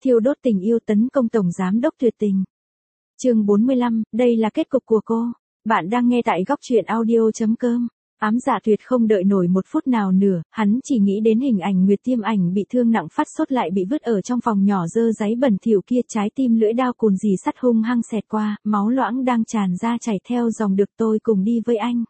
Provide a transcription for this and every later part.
thiêu đốt tình yêu tấn công tổng giám đốc tuyệt tình. Chương 45, đây là kết cục của cô. Bạn đang nghe tại góc truyện audio.com. Ám Dạ Tuyệt không đợi nổi một phút nào nữa, hắn chỉ nghĩ đến hình ảnh Nguyệt Tiêm Ảnh bị thương nặng phát sốt lại bị vứt ở trong phòng nhỏ dơ dáy bẩn thỉu kia, trái tim lưỡi dao cùn dì sắt hung hăng xẹt qua, máu loãng đang tràn ra chảy theo dòng được tôi cùng đi với anh.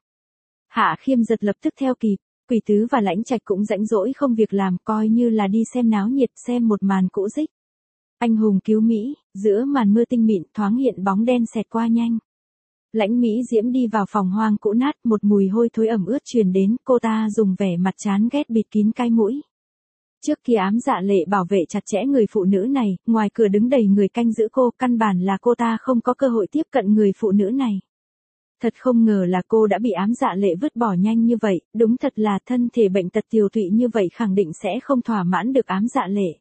Hạ Khiêm giật lập tức theo kịp, Quỷ Tứ và Lãnh Trạch cũng rãnh rỗi không việc làm, coi như là đi xem náo nhiệt, xem một màn cũ dích. Anh hùng cứu Mỹ, giữa màn mưa tinh mịn thoáng hiện bóng đen xẹt qua nhanh. Lãnh Mỹ Diễm đi vào phòng hoang cũ nát, một mùi hôi thối ẩm ướt truyền đến, cô ta dùng vẻ mặt chán ghét bịt kín cái mũi. Trước kia Ám Dạ Lệ bảo vệ chặt chẽ người phụ nữ này, ngoài cửa đứng đầy người canh giữ cô, căn bản là cô ta không có cơ hội tiếp cận người phụ nữ này. Thật không ngờ là cô đã bị Ám Dạ Lệ vứt bỏ nhanh như vậy, đúng thật là thân thể bệnh tật tiều tụy như vậy khẳng định sẽ không thỏa mãn được Ám Dạ Lệ.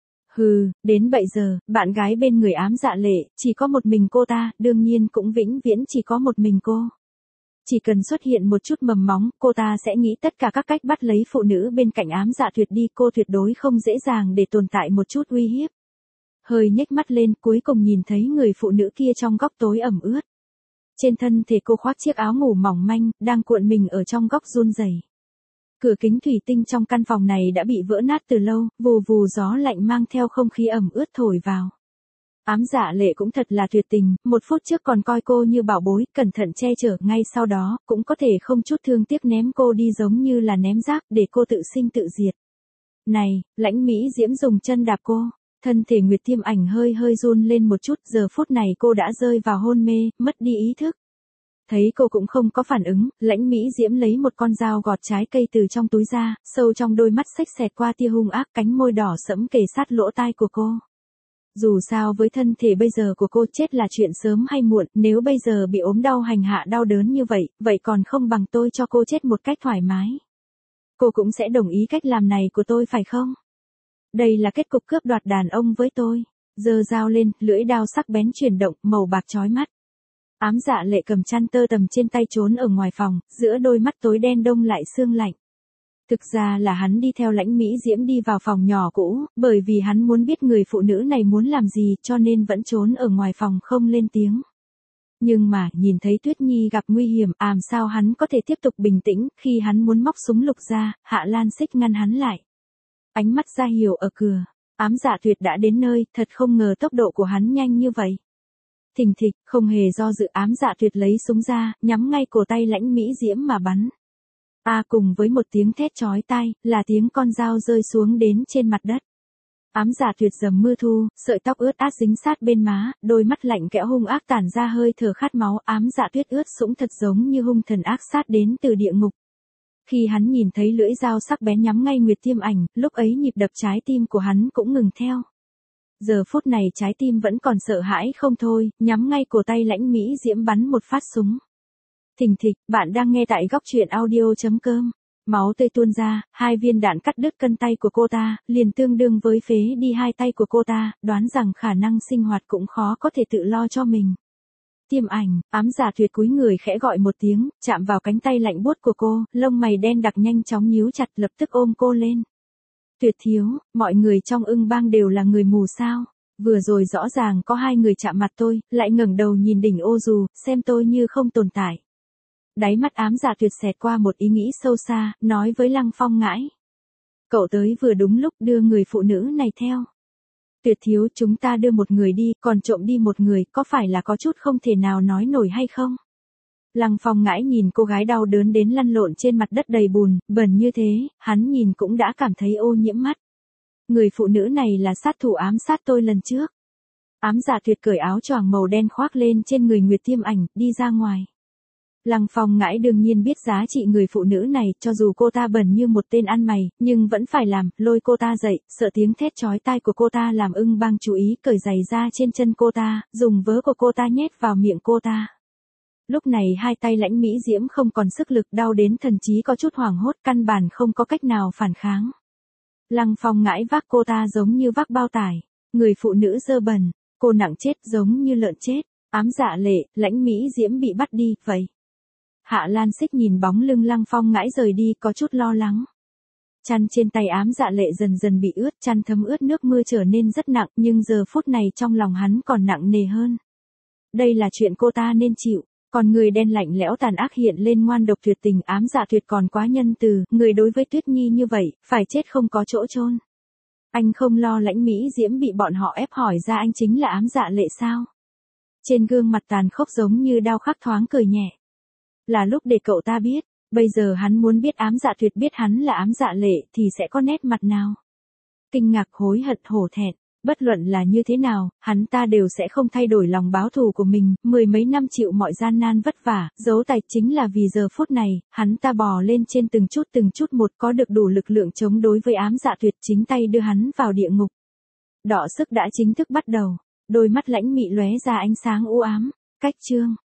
Hừ, đến bây giờ, bạn gái bên người Ám Dạ Lệ, chỉ có một mình cô ta, đương nhiên cũng vĩnh viễn chỉ có một mình cô. Chỉ cần xuất hiện một chút mầm móng, cô ta sẽ nghĩ tất cả các cách bắt lấy phụ nữ bên cạnh Ám Dạ Tuyệt đi, cô tuyệt đối không dễ dàng để tồn tại một chút uy hiếp. Hơi nhếch mắt lên, cuối cùng nhìn thấy người phụ nữ kia trong góc tối ẩm ướt. Trên thân thể cô khoác chiếc áo ngủ mỏng manh, đang cuộn mình ở trong góc run rẩy. Cửa kính thủy tinh trong căn phòng này đã bị vỡ nát từ lâu, vù vù gió lạnh mang theo không khí ẩm ướt thổi vào. Ám Dạ Lệ cũng thật là tuyệt tình, một phút trước còn coi cô như bảo bối, cẩn thận che chở, ngay sau đó, cũng có thể không chút thương tiếc ném cô đi giống như là ném rác để cô tự sinh tự diệt. Này, Lãnh Mỹ Diễm dùng chân đạp cô, thân thể Nguyệt Tiêm Ảnh hơi hơi run lên một chút, giờ phút này cô đã rơi vào hôn mê, mất đi ý thức. Thấy cô cũng không có phản ứng, Lãnh Mỹ Diễm lấy một con dao gọt trái cây từ trong túi ra, sâu trong đôi mắt xếch xẹt qua tia hung ác, cánh môi đỏ sẫm kề sát lỗ tai của cô. Dù sao với thân thể bây giờ của cô, chết là chuyện sớm hay muộn, nếu bây giờ bị ốm đau hành hạ đau đớn như vậy, vậy còn không bằng tôi cho cô chết một cách thoải mái. Cô cũng sẽ đồng ý cách làm này của tôi phải không? Đây là kết cục cướp đoạt đàn ông với tôi. Giơ dao lên, lưỡi dao sắc bén chuyển động, màu bạc chói mắt. Ám Dạ Lệ cầm chăn tơ tằm trên tay trốn ở ngoài phòng, giữa đôi mắt tối đen đông lại sương lạnh. Thực ra là hắn đi theo Lãnh Mỹ Diễm đi vào phòng nhỏ cũ, bởi vì hắn muốn biết người phụ nữ này muốn làm gì cho nên vẫn trốn ở ngoài phòng không lên tiếng. Nhưng mà, nhìn thấy Tuyết Nhi gặp nguy hiểm, sao hắn có thể tiếp tục bình tĩnh, khi hắn muốn móc súng lục ra, Hạ Lan Xích ngăn hắn lại. Ánh mắt ra hiệu ở cửa, Ám Dạ Tuyệt đã đến nơi, thật không ngờ tốc độ của hắn nhanh như vậy. Thình thịch, không hề do dự, Ám Dạ Tuyệt lấy súng ra, nhắm ngay cổ tay Lãnh Mỹ Diễm mà bắn. Cùng với một tiếng thét chói tai, là tiếng con dao rơi xuống đến trên mặt đất. Ám Dạ Tuyệt dầm mưa thu, sợi tóc ướt át dính sát bên má, đôi mắt lạnh kẽo hung ác tản ra hơi thở khát máu, Ám Dạ Tuyệt ướt sũng thật giống như hung thần ác sát đến từ địa ngục. Khi hắn nhìn thấy lưỡi dao sắc bén nhắm ngay Nguyệt Tiêm Ảnh, lúc ấy nhịp đập trái tim của hắn cũng ngừng theo. Giờ phút này trái tim vẫn còn sợ hãi không thôi, nhắm ngay cổ tay Lãnh Mỹ Diễm bắn một phát súng. Thình thịch, bạn đang nghe tại góc truyện audio.com. Máu tươi tuôn ra, 2 viên đạn cắt đứt cân tay của cô ta, liền tương đương với phế đi 2 tay của cô ta, đoán rằng khả năng sinh hoạt cũng khó có thể tự lo cho mình. Tiêm Ảnh, Ám Dạ Tuyệt cúi người khẽ gọi một tiếng, chạm vào cánh tay lạnh buốt của cô, lông mày đen đặc nhanh chóng nhíu chặt, lập tức ôm cô lên. Tuyệt thiếu, mọi người trong Ưng Bang đều là người mù sao? Vừa rồi rõ ràng có 2 người chạm mặt tôi, lại ngẩng đầu nhìn đỉnh ô dù, xem tôi như không tồn tại. Đáy mắt Ám Dạ Tuyệt xẹt qua một ý nghĩ sâu xa, nói với Lăng Phong Ngãi. Cậu tới vừa đúng lúc, đưa người phụ nữ này theo. Tuyệt thiếu, chúng ta đưa một người đi, còn trộm đi một người, có phải là có chút không thể nào nói nổi hay không? Lăng Phong Ngãi nhìn cô gái đau đớn đến lăn lộn trên mặt đất đầy bùn, bẩn như thế, hắn nhìn cũng đã cảm thấy ô nhiễm mắt. Người phụ nữ này là sát thủ ám sát tôi lần trước. Ám Dạ Tuyệt cởi áo choàng màu đen khoác lên trên người Nguyệt Tiêm Ảnh, đi ra ngoài. Lăng Phong Ngãi đương nhiên biết giá trị người phụ nữ này, cho dù cô ta bẩn như một tên ăn mày, nhưng vẫn phải làm, lôi cô ta dậy, sợ tiếng thét chói tai của cô ta làm Ưng Bang chú ý, cởi giày ra trên chân cô ta, dùng vớ của cô ta nhét vào miệng cô ta. Lúc này 2 tay Lãnh Mỹ Diễm không còn sức lực, đau đến thần trí có chút hoảng hốt, căn bản không có cách nào phản kháng. Lăng Phong Ngãi vác cô ta giống như vác bao tải, người phụ nữ dơ bẩn, cô nặng chết giống như lợn chết. Ám Dạ Lệ, Lãnh Mỹ Diễm bị bắt đi, vậy. Hạ Lan Xích nhìn bóng lưng Lăng Phong Ngãi rời đi, có chút lo lắng. Chăn trên tay Ám Dạ Lệ dần dần bị ướt, chăn thấm ướt nước mưa trở nên rất nặng, nhưng giờ phút này trong lòng hắn còn nặng nề hơn. Đây là chuyện cô ta nên chịu. Còn người đen lạnh lẽo tàn ác hiện lên ngoan độc tuyệt tình, Ám Dạ Tuyệt còn quá nhân từ, người đối với Tuyết Nhi như vậy, phải chết không có chỗ chôn. Anh không lo Lãnh Mỹ Diễm bị bọn họ ép hỏi ra anh chính là Ám Dạ Lệ sao? Trên gương mặt tàn khốc giống như đao khắc thoáng cười nhẹ. Là lúc để cậu ta biết, bây giờ hắn muốn biết Ám Dạ Tuyệt biết hắn là Ám Dạ Lệ thì sẽ có nét mặt nào? Kinh ngạc, hối hận, hổ thẹn. Bất luận là như thế nào, hắn ta đều sẽ không thay đổi lòng báo thù của mình, mười mấy năm chịu mọi gian nan vất vả, dấu tài chính là vì giờ phút này, hắn ta bò lên trên từng chút một có được đủ lực lượng chống đối với Ám Dạ Tuyệt, chính tay đưa hắn vào địa ngục. Đọ sức đã chính thức bắt đầu, đôi mắt Lãnh Mị lóe ra ánh sáng u ám, cách chương.